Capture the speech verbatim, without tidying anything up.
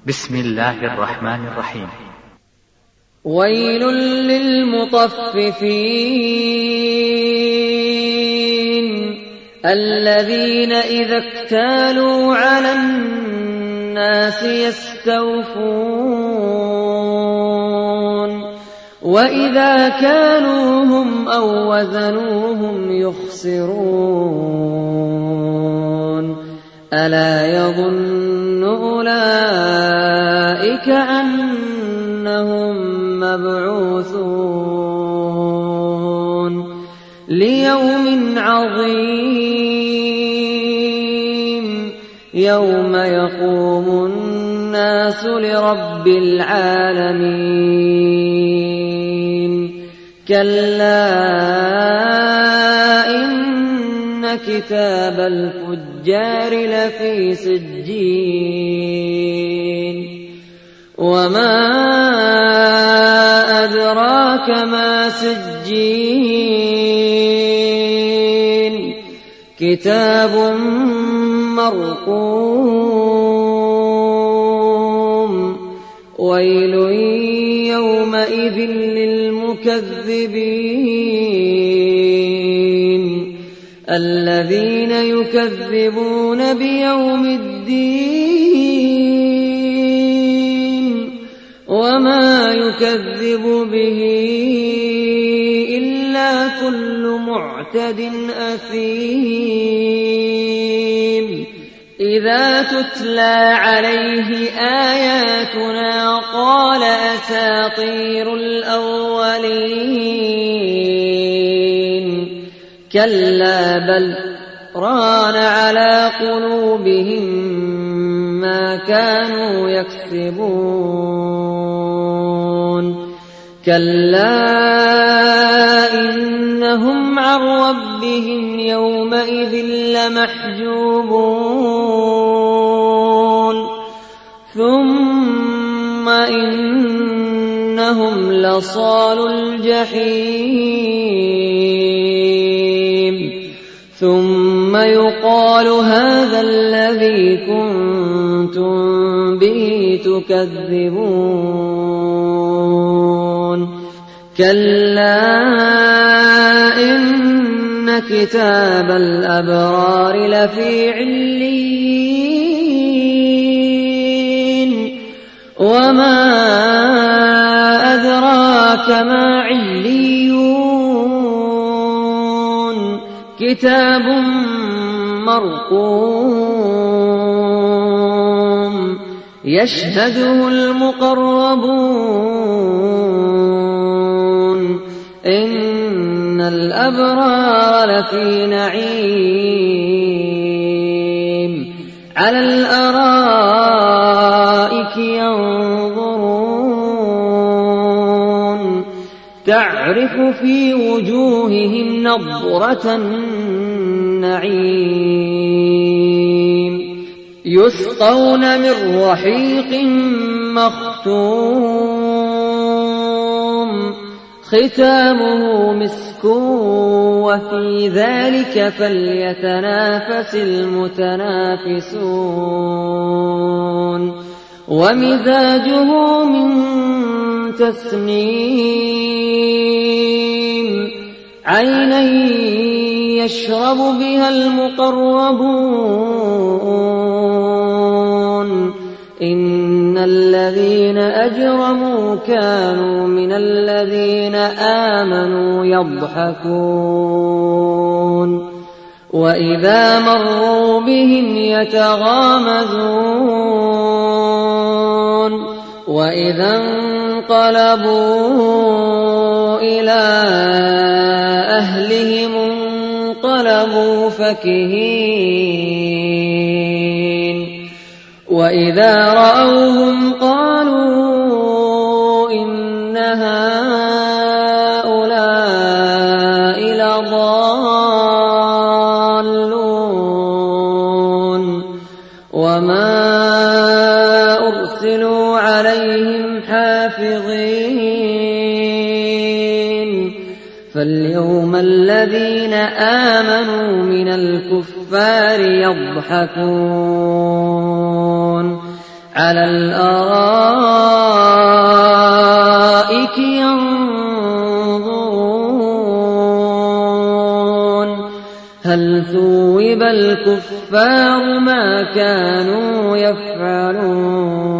بسم الله الرحمن الرحيم. ويل للمطففين الذين إذا اكتالوا على الناس يستوفون وإذا كالوهم أو وزنوهم يخسرون ألا يظن أولئك أنهم مبعوثون ليوم عظيم يوم يقوم الناس لرب العالمين كلا إن كتاب الفجار لفي سجين وما أدراك ما سجين كتاب مرقوم ويل يومئذ للمكذبين الذين يكذبون بيوم الدين وما يكذب به إلا كل معتد أثيم إذا تتلى عليه آياتنا قال أساطير الأولين كلا بل ران على قلوبهم ما كانوا يكسبون كلا إنهم عن ربهم يومئذ لمحجوبون ثم إنهم لصالو الجحيم ثم يقال هذا الذي كنتم به تكذبون كلا إن كتاب الأبرار لفي عليين وما أدراك ما عليون كتاب مرقوم يشهده المقربون إن الأبرار لفي نعيم على الأرائك ينظرون تعرف في وجوههم نضرة النعيم يسقون من رحيق مختوم ختامه مسك وفي ذلك فليتنافس المتنافسون ومزاجه من تسنيم عينا يشرب بها المقربون إن الذين أجرموا كانوا من الذين آمنوا يضحكون وإذا مروا بهم يتغامزون وإذا انقلبوا إلى أهلهم انقلبوا فكهين وإذا رأوهم قالوا إن هؤلاء لضالون وما أرسلوا عليهم حافظين فاليوم الذين آمنوا من الكفار يضحكون على الأرائك ينظرون هل ثوب الكفار ما كانوا يفعلون